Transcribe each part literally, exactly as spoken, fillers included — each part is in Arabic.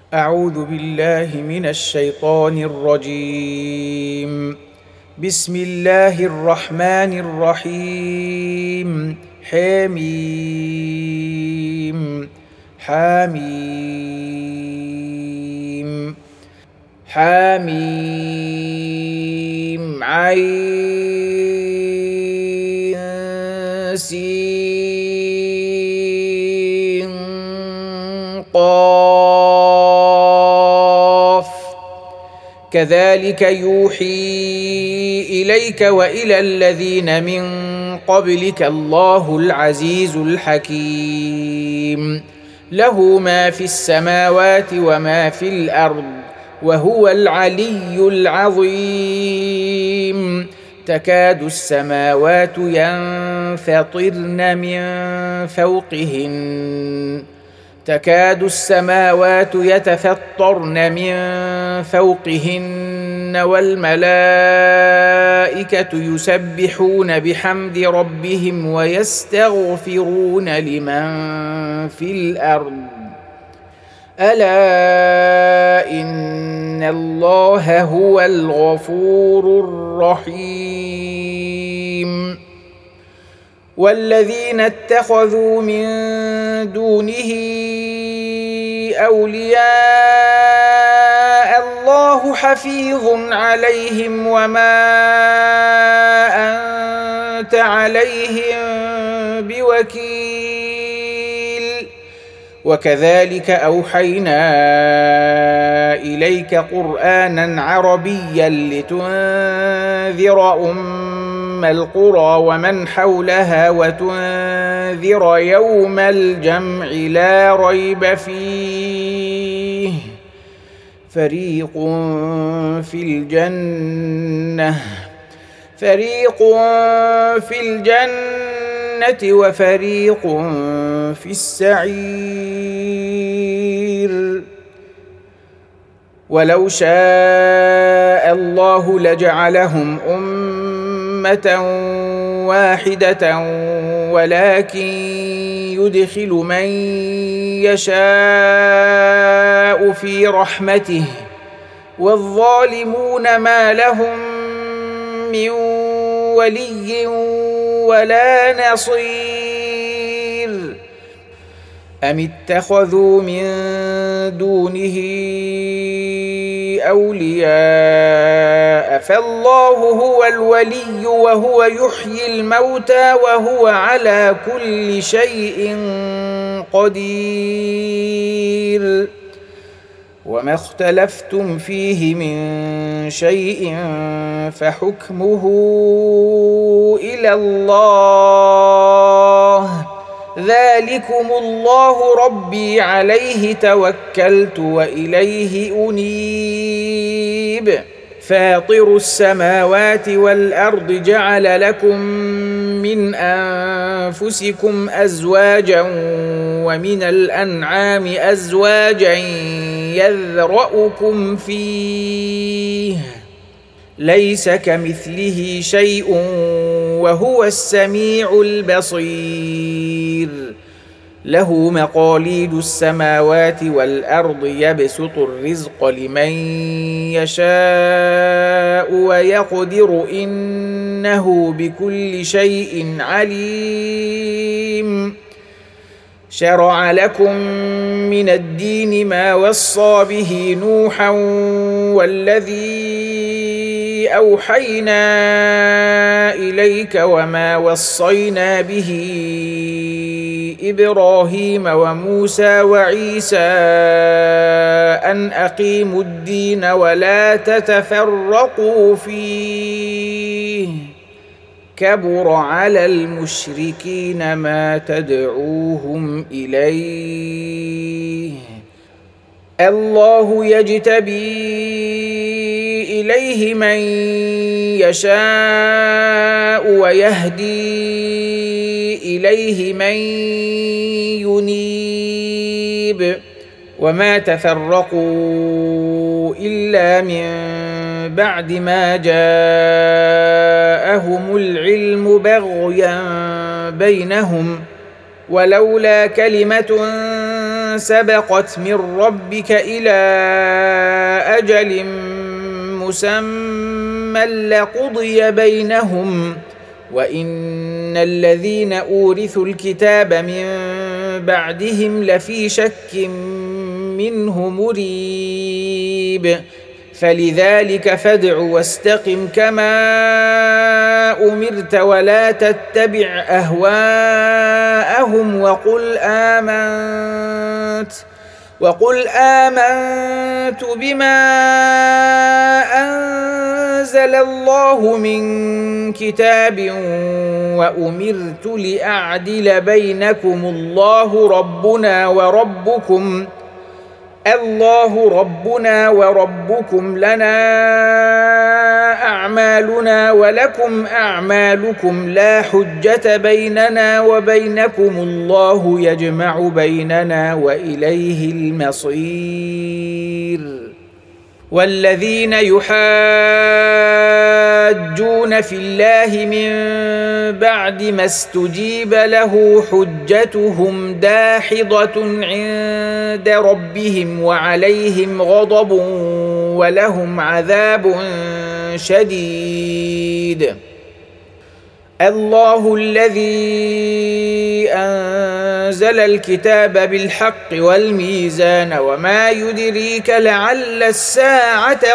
أعوذ بالله من الشيطان الرجيم. بسم الله الرحمن الرحيم. حميم حميم حميم عين سين قاف كذلك يوحي إليك وإلى الذين من قبلك الله العزيز الحكيم له ما في السماوات وما في الأرض وهو العلي العظيم تكاد السماوات ينفطرن من فوقهن تكاد السماوات يتفطرن من فوقهن والملائكة يسبحون بحمد ربهم ويستغفرون لمن في الأرض ألا إن الله هو الغفور الرحيم والذين اتخذوا من دونه أولياء الله حفيظ عليهم وما أنت عليهم بوكيل وكذلك أوحينا إليك قرآنا عربيا لتنذر أم القرى ومن حولها وتنذر يوم الجمع لا ريب فيه فريق في الجنة فريق في الجنة وفريق في السعير ولو شاء الله لجعلهم أمة واحدة ولكن يدخل من يشاء في رحمته والظالمون ما لهم من ولي ولا نصير أم اتخذوا من دونه أولياء فالله هو الولي وهو يحيي الموتى وهو على كل شيء قدير وما اختلفتم فيه من شيء فحكمه إلى الله ذلكم الله ربي عليه توكلت وإليه أنيب فاطر السماوات والأرض جعل لكم من أنفسكم أزواجا ومن الأنعام أزواجا يذرأكم فيه ليس كمثله شيء وهو السميع البصير له مقاليد السماوات والأرض يبسط الرزق لمن يشاء ويقدر إنه بكل شيء عليم شرع لكم من الدين ما وصى به نوحا والذي أوحينا إليك وما وصينا به إبراهيم وموسى وعيسى أن أقيموا الدين ولا تتفرقوا فيه كبر على المشركين ما تدعوهم إليه الله يجتبي إليه من يشاء ويهدي إليه من ينيب وما تفرقوا إلا من بعد ما جاءهم العلم بغيا بينهم ولولا كلمة سبقت من ربك إلى أجل مسمى لقضي بينهم وإن الذين أورثوا الكتاب من بعدهم لفي شك منه مريب فلذلك فادع واستقم كما أمرت ولا تتبع أهواءهم وقل آمنت وقل آمنت بما أنزل الله من كتاب وأمرت لأعدل بينكم الله ربنا وربكم الله ربنا وربكم لنا أعمالنا ولكم أعمالكم لا حجة بيننا وبينكم الله يجمع بيننا وإليه المصير والذين يحاجون في الله من بعد ما استجيب له حجتهم داحضة عند ربهم وعليهم غضب ولهم عذاب شديد الله الذي أنزل الكتاب بالحق والميزان وما يدريك لعل الساعة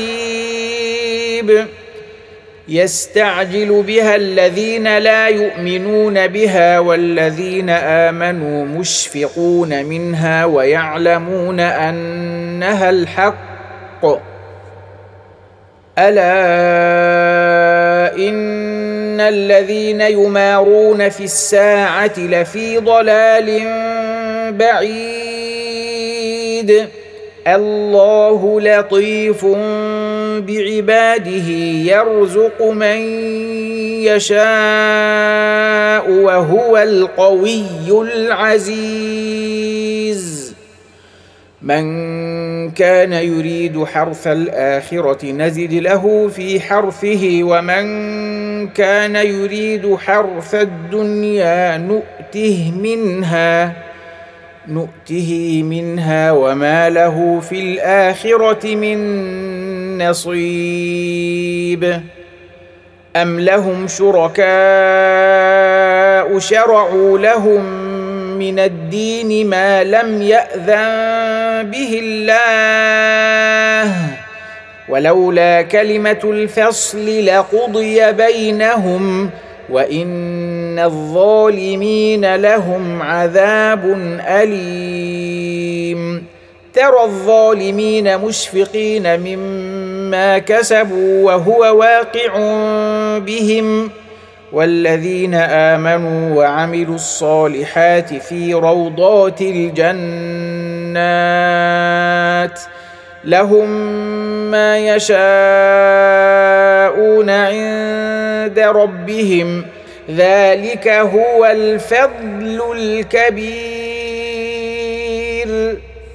قريب يستعجل بها الذين لا يؤمنون بها والذين آمنوا مشفقون منها ويعلمون أنها الحق ألا إن الذين يمارون في الساعة لفي ضلال بعيد الله لطيف بعباده يرزق من يشاء وهو القوي العزيز من كان يريد حرث الآخرة نزد له في حرثه ومن كان يريد حرث الدنيا نؤته منها نؤته منها وما له في الآخرة من نصيب أم لهم شركاء شرعوا لهم من الدين ما لم يأذن به الله ولولا كلمة الفصل لقضي بينهم وإن الظالمين لهم عذاب أليم ترى الظالمين مشفقين مما كسبوا وهو واقع بهم والذين آمنوا وعملوا الصالحات في روضات الجنات لهم ما يشاءون عند ربهم ذلك هو الفضل الكبير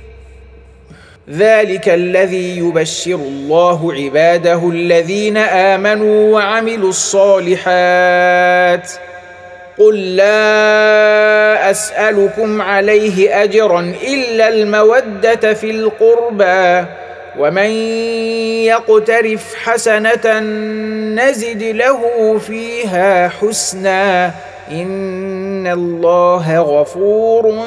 ذلك الذي يبشر الله عباده الذين آمنوا وعملوا الصالحات قل لا أسألكم عليه أجرا إلا المودة في القربى ومن يقترف حسنة نزد له فيها حسنا إن الله غفور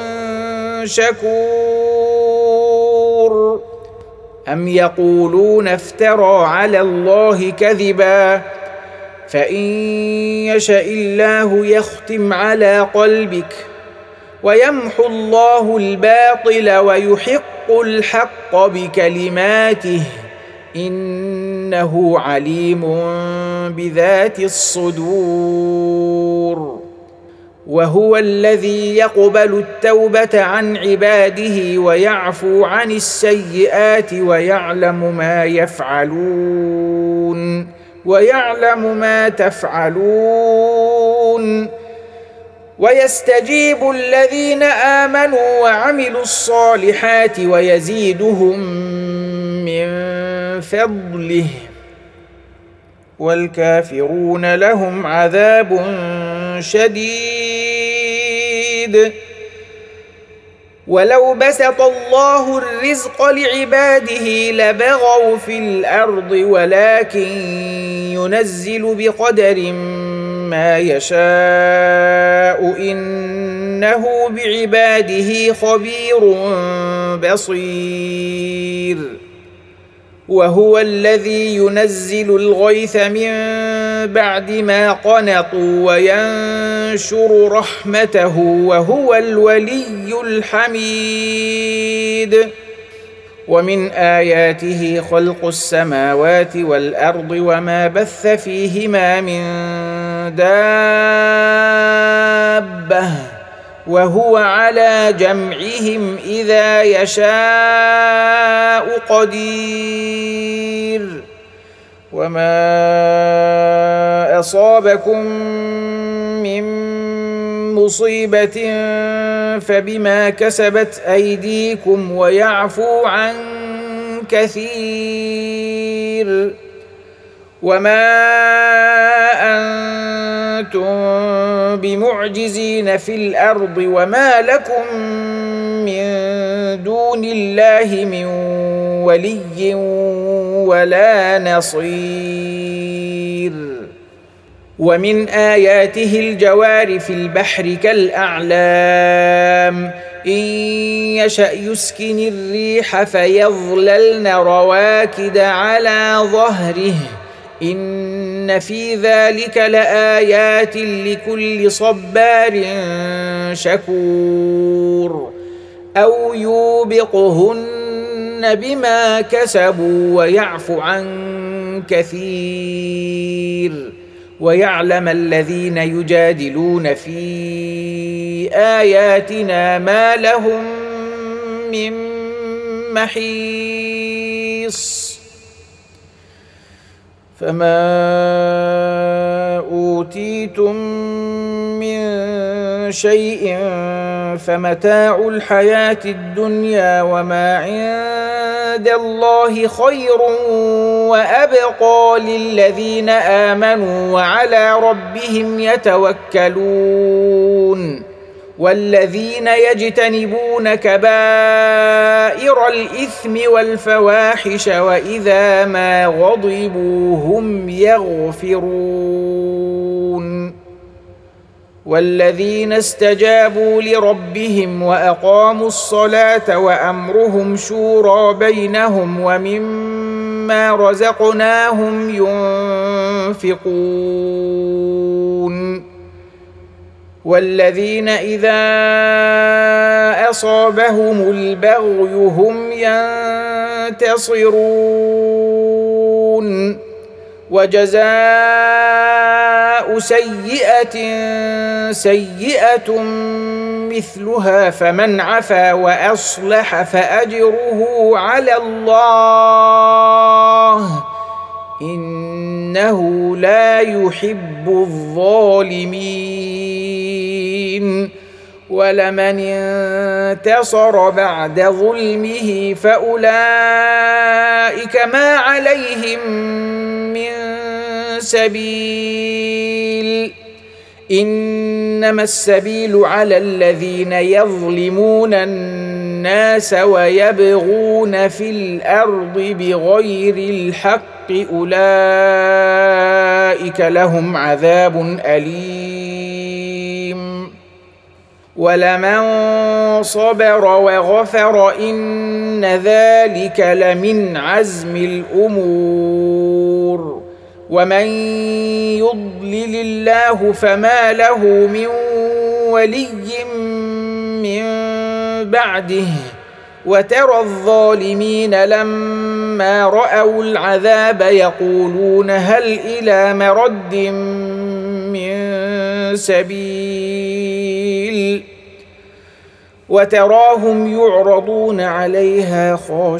شكور أم يقولون افترى على الله كذبا فإن يشأ الله يختم على قلبك ويمحو الله الباطل ويحق الحق بكلماته إنه عليم بذات الصدور وهو الذي يقبل التوبة عن عباده ويعفو عن السيئات ويعلم ما يفعلون ويعلم ما تفعلون ويستجيب الذين آمنوا وعملوا الصالحات ويزيدهم من فضله والكافرون لهم عذاب شديد ولو بسط الله الرزق لعباده لبغوا في الأرض ولكن ينزل بقدر ما يشاء إنه بعباده خبير بصير وهو الذي ينزل الغيث من بعد ما قنطوا وينشر رحمته وهو الولي الحميد ومن آياته خلق السماوات والأرض وما بث فيهما من دابة وهو على جمعهم إذا يشاء قدير وما أصابكم من مصيبة فبما كسبت أيديكم ويعفو عن كثير وما أنتم بمعجزين في الأرض وما لكم من دون الله من ولي ولا نصير ومن آياته الجوار في البحر كالأعلام إن يشأ يسكن الريح فيظللن رواكد على ظهره إن في ذلك لآيات لكل صبار شكور أو يوبقهن بما كسبوا ويعفو عن كثير ويعلم الذين يجادلون في آياتنا ما لهم من محيص فما أوتيتم من شيء فمتاع الحياة الدنيا وما عند الله خير وأبقى للذين آمنوا وعلى ربهم يتوكلون والذين يجتنبون كبائر الإثم والفواحش وإذا ما غضبوا هم يغفرون والذين استجابوا لربهم وأقاموا الصلاة وأمرهم شورى بينهم ومما رزقناهم ينفقون والذين إذا أصابهم البغي هم ينتصرون وجزاء سيئة سيئة مثلها فمن عفا وأصلح فأجره على الله إنه لا يحب الظالمين ولمن انتصر بعد ظلمه فأولئك ما عليهم من سبيل إنما السبيل على الذين يظلمون الناس ويبغون في الأرض بغير الحق أولئك لهم عذاب أليم ولمن صبر وغفر إن ذلك لمن عزم الأمور ومن يضلل الله فما له من ولي من بعده وترى الظالمين لما رأوا العذاب يقولون هل إلى مرد من سبيل وتراهم يعرضون عليها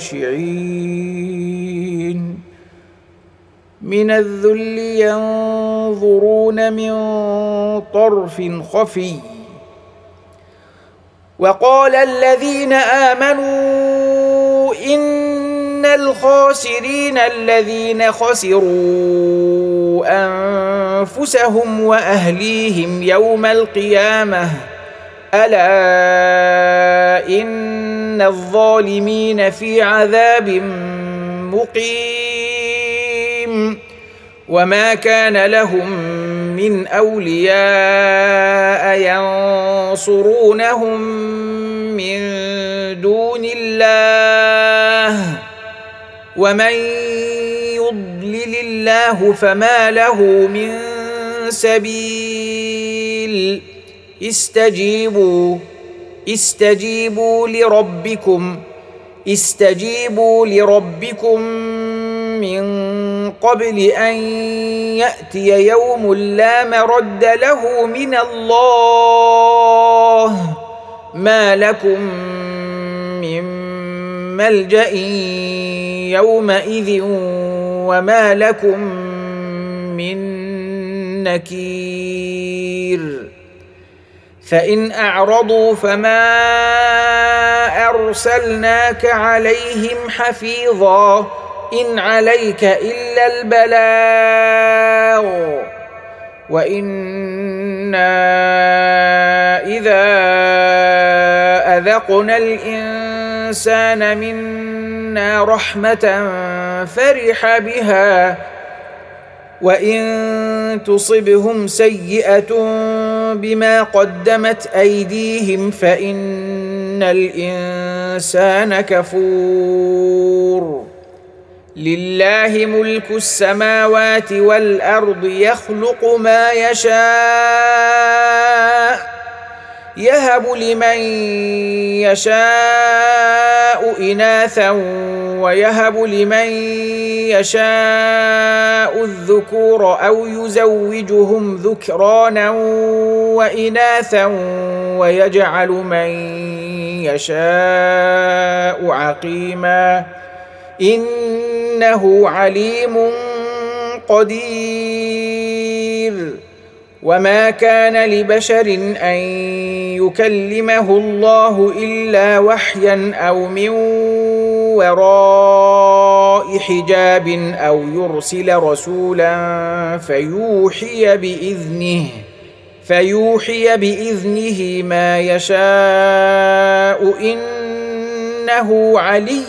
خاشعين من الذل ينظرون من طرف خفي وقال الذين آمنوا إن الخاسرين الذين خسروا أنفسهم وأهليهم يوم القيامة ألا إن الظالمين في عذاب مقيم وما كان لهم من أولياء ينصرونهم من دون الله ومن يضلل الله فما له من سبيل استجيبوا استجيبوا لربكم استجيبوا لربكم من قبل أن يأتي يوم لا مرد له من الله ما لكم من ملجأ يومئذ وما لكم من نكير فإن أعرضوا فما أرسلناك عليهم حفيظا إن عليك إلا البلاغ وإنا إذا أذقنا الإنسان منا رحمة فرح بها وإن تصبهم سيئة بما قدمت أيديهم فإن الإنسان كفور لله ملك السماوات والأرض يخلق ما يشاء يهب لمن يشاء إناثا ويهب لمن يشاء الذكور أو يزوجهم ذكرانا وإناثا ويجعل من يشاء عقيما إنه عليم قدير وما كان لبشر أن يكلمه الله إلا وحيا أو من وراء حجاب أو يرسل رسولا فيوحي بإذنه فيوحي بإذنه ما يشاء إنه علي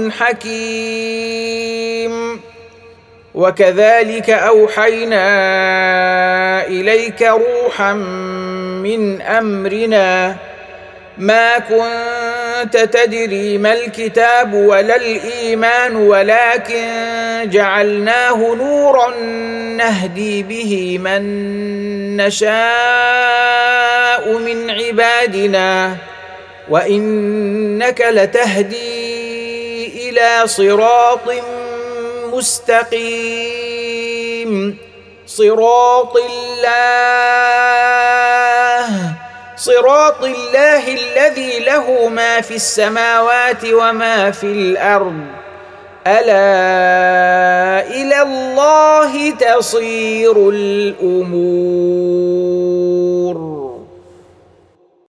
حكيم وكذلك أوحينا إليك روحا من أمرنا ما كنت تدري ما الكتاب ولا الإيمان ولكن جعلناه نورا نهدي به من نشاء من عبادنا وإنك لتهدي إلى صراط مستقيم صراط الله صراط الله الذي له ما في السماوات وما في الأرض ألا إلى الله تصير الأمور.